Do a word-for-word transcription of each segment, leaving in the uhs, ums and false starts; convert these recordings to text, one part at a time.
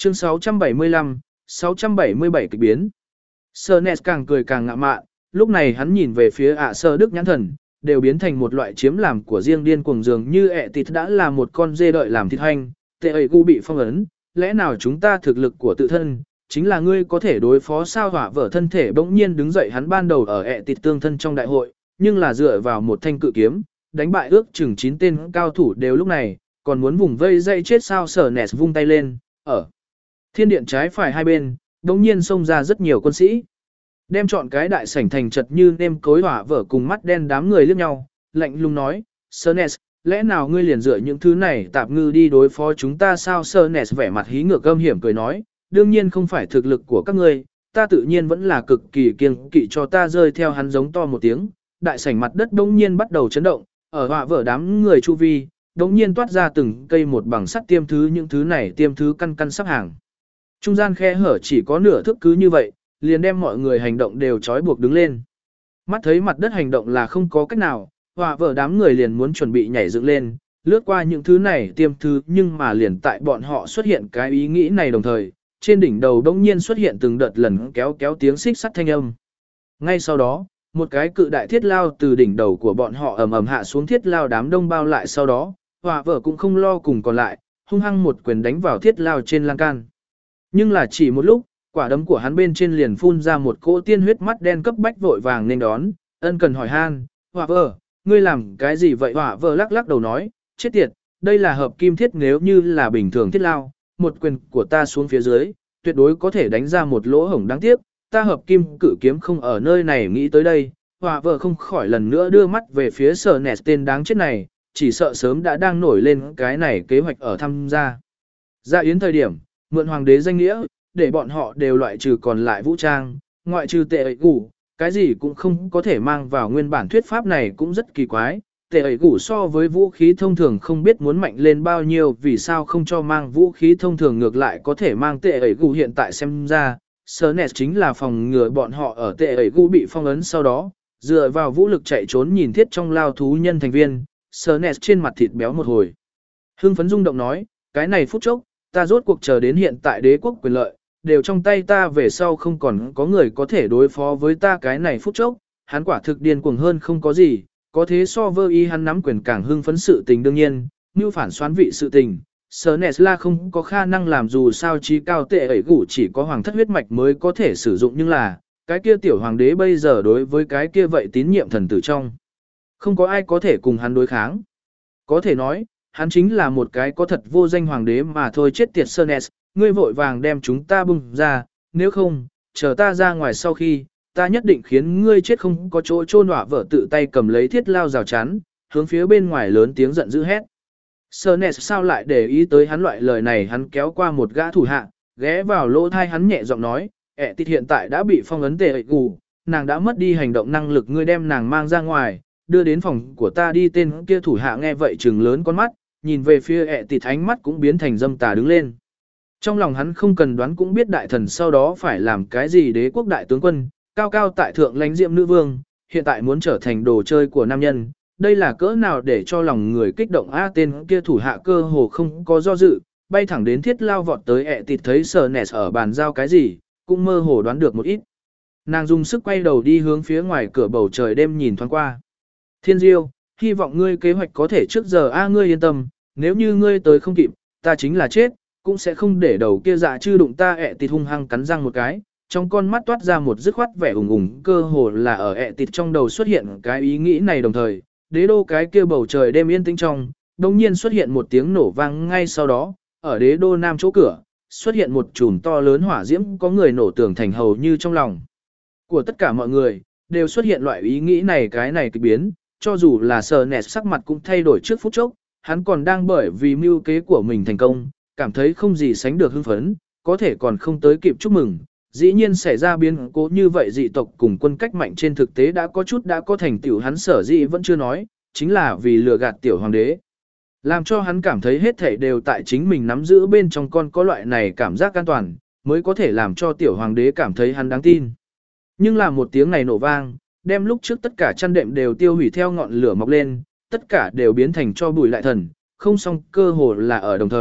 Chương sáu trăm bảy mươi lăm, sáu trăm bảy mươi bảy kịch biến. Sernes càng cười càng ngạ mạn, lúc này hắn nhìn về phía ạ sơ đức nhãn thần, đều biến thành một loại chiếm làm của riêng điên cuồng dường như ẹ tịt đã là một con dê đợi làm thịt hành, tệ ấy gu bị phong ấn, lẽ nào chúng ta thực lực của tự thân, chính là ngươi có thể đối phó sao hỏa vở thân thể bỗng nhiên đứng dậy hắn ban đầu ở ẹ tịt tương thân trong đại hội, nhưng là dựa vào một thanh cự kiếm, đánh bại ước chừng chín tên cao thủ đều lúc này, còn muốn vùng vây dây chết sao Sernes vung tay lên, ở thiên điện trái phải hai bên, bỗng nhiên xông ra rất nhiều quân sĩ. Đem chọn cái đại sảnh thành chật như nêm cối hỏa vở cùng mắt đen đám người liếc nhau, lạnh lùng nói, Sernes, lẽ nào ngươi liền dựa những thứ này tạp ngư đi đối phó chúng ta sao Sernes vẻ mặt hí ngược gâm hiểm cười nói, đương nhiên không phải thực lực của các ngươi, ta tự nhiên vẫn là cực kỳ kiêng kỵ cho ta rơi theo hắn giống to một tiếng, đại sảnh mặt đất bỗng nhiên bắt đầu chấn động, ở hỏa vở đám người chu vi, bỗng nhiên toát ra từng cây một bằng sắt tiêm thứ những thứ này tiêm thứ căn căn sắp hàng. Trung gian khe hở chỉ có nửa thước cứ như vậy, liền đem mọi người hành động đều trói buộc đứng lên. Mắt thấy mặt đất hành động là không có cách nào, hỏa vở đám người liền muốn chuẩn bị nhảy dựng lên, lướt qua những thứ này tiêm thứ nhưng mà liền tại bọn họ xuất hiện cái ý nghĩ này đồng thời, trên đỉnh đầu đông nhiên xuất hiện từng đợt lần kéo kéo tiếng xích sắt thanh âm. Ngay sau đó, một cái cự đại thiết lao từ đỉnh đầu của bọn họ ầm ầm hạ xuống thiết lao đám đông bao lại sau đó, hỏa vở cũng không lo cùng còn lại, hung hăng một quyền đánh vào thiết lao trên lan can. Nhưng là chỉ một lúc, quả đấm của hắn bên trên liền phun ra một cỗ tiên huyết mắt đen cấp bách vội vàng nên đón, ân cần hỏi han, hỏa vở, ngươi làm cái gì vậy? Hỏa vở lắc lắc đầu nói, chết tiệt, đây là hợp kim thiết nếu như là bình thường thiết lao, một quyền của ta xuống phía dưới, tuyệt đối có thể đánh ra một lỗ hổng đáng tiếc, ta hợp kim cử kiếm không ở nơi này nghĩ tới đây, hỏa vợ không khỏi lần nữa đưa mắt về phía sở nẹt tên đáng chết này, chỉ sợ sớm đã đang nổi lên cái này kế hoạch ở tham gia. Dạ yến thời điểm, mượn hoàng đế danh nghĩa, để bọn họ đều loại trừ còn lại vũ trang, ngoại trừ tệ ấy củ, cái gì cũng không có thể mang vào nguyên bản thuyết pháp này cũng rất kỳ quái. Tệ ấy củ so với vũ khí thông thường không biết muốn mạnh lên bao nhiêu vì sao không cho mang vũ khí thông thường ngược lại có thể mang tệ ấy củ hiện tại xem ra. Sernes chính là phòng ngừa bọn họ ở tệ ấy củ bị phong ấn sau đó, dựa vào vũ lực chạy trốn nhìn thiết trong lao thú nhân thành viên, Sernes trên mặt thịt béo một hồi. Hưng phấn rung động nói, cái này phút chốc, ta rốt cuộc chờ đến hiện tại đế quốc quyền lợi, đều trong tay ta về sau không còn có người có thể đối phó với ta cái này phút chốc, hắn quả thực điên cuồng hơn không có gì, có thế so với y hắn nắm quyền càng hưng phấn sự tình đương nhiên, như phản xoán vị sự tình. Sernes là không có khả năng làm dù sao trí cao tệ ấy gủ chỉ có hoàng thất huyết mạch mới có thể sử dụng nhưng là, cái kia tiểu hoàng đế bây giờ đối với cái kia vậy tín nhiệm thần tử trong. Không có ai có thể cùng hắn đối kháng. Có thể nói, hắn chính là một cái có thật vô danh hoàng đế mà thôi chết tiệt Sernes, ngươi vội vàng đem chúng ta bung ra, nếu không, chờ ta ra ngoài sau khi, ta nhất định khiến ngươi chết không có chỗ chôn hỏa vợ tự tay cầm lấy thiết lao rào chắn, hướng phía bên ngoài lớn tiếng giận dữ hét. Sernes sao lại để ý tới hắn loại lời này hắn kéo qua một gã thủ hạ, ghé vào lỗ thai hắn nhẹ giọng nói, ẹ tịt hiện tại đã bị phong ấn tệ ệ gù, nàng đã mất đi hành động năng lực ngươi đem nàng mang ra ngoài, đưa đến phòng của ta đi tên kia thủ hạ nghe vậy trừng lớn con mắt, nhìn về phía ẹ tịt ánh mắt cũng biến thành dâm tà đứng lên. Trong lòng hắn không cần đoán cũng biết đại thần sau đó phải làm cái gì đế quốc đại tướng quân, cao cao tại thượng lãnh diệm nữ vương, hiện tại muốn trở thành đồ chơi của nam nhân, đây là cỡ nào để cho lòng người kích động a tên kia thủ hạ cơ hồ không có do dự, bay thẳng đến thiết lao vọt tới ẹ tịt thấy Sernes ở bàn giao cái gì, cũng mơ hồ đoán được một ít. Nàng dùng sức quay đầu đi hướng phía ngoài cửa bầu trời đêm nhìn thoáng qua. Thiên Diêu, hy vọng ngươi kế hoạch có thể trước giờ a ngươi yên tâm, nếu như ngươi tới không kịp, ta chính là chết, cũng sẽ không để đầu kia dạ chư đụng ta ẹ tịt hung hăng cắn răng một cái. Trong con mắt toát ra một dứt khoát vẻ ủng ủng cơ hồ là ở ẹ tịt trong đầu xuất hiện cái ý nghĩ này đồng thời, đế đô cái kia bầu trời đêm yên tĩnh trong, đồng nhiên xuất hiện một tiếng nổ vang ngay sau đó, ở đế đô nam chỗ cửa, xuất hiện một chùm to lớn hỏa diễm có người nổ tường thành hầu như trong lòng của tất cả mọi người, đều xuất hiện loại ý nghĩ này cái này kịch biến, cho dù là Sernes sắc mặt cũng thay đổi trước phút chốc, hắn còn đang bởi vì mưu kế của mình thành công, cảm thấy không gì sánh được hưng phấn, có thể còn không tới kịp chúc mừng. Dĩ nhiên xảy ra biến cố như vậy dị tộc cùng quân cách mạnh trên thực tế đã có chút đã có thành tựu hắn sở dĩ vẫn chưa nói, chính là vì lừa gạt tiểu hoàng đế. Làm cho hắn cảm thấy hết thảy đều tại chính mình nắm giữ bên trong con có loại này cảm giác an toàn, mới có thể làm cho tiểu hoàng đế cảm thấy hắn đáng tin. Nhưng là một tiếng này nổ vang, đem lúc trước tất cả chăn đệm đều tiêu hủy theo ngọn lửa mọc lên, tất cả đều biến thành cho bụi lại thần, không xong cơ hồ là ở đồng thời,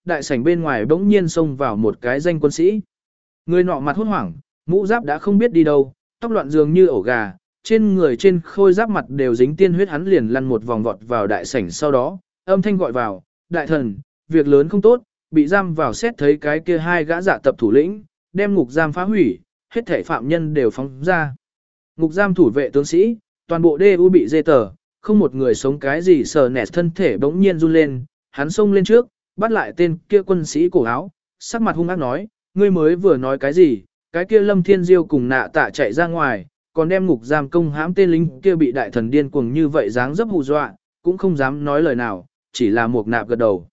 đại sảnh bên ngoài bỗng nhiên xông vào một cái danh quân sĩ. Người nọ mặt hốt hoảng, mũ giáp đã không biết đi đâu, tóc loạn dường như ổ gà, trên người trên khôi giáp mặt đều dính tiên huyết, hắn liền lăn một vòng vọt vào đại sảnh, sau đó, âm thanh gọi vào, đại thần, việc lớn không tốt, bị giam vào xét thấy cái kia hai gã dạ tập thủ lĩnh, đem ngục giam phá hủy, hết thảy phạm nhân đều phóng ra. Ngục giam thủ vệ tướng sĩ, toàn bộ đê u bị dê tờ, không một người sống cái gì. Sờ nẹt thân thể bỗng nhiên run lên, hắn xông lên trước, bắt lại tên kia quân sĩ cổ áo, sắc mặt hung ác nói, ngươi mới vừa nói cái gì, cái kia Lâm Thiên Diêu cùng nạ tạ chạy ra ngoài, còn đem ngục giam công hãm tên lính kia bị đại thần điên cuồng như vậy dáng dấp hù dọa, cũng không dám nói lời nào, chỉ là một nạp gật đầu.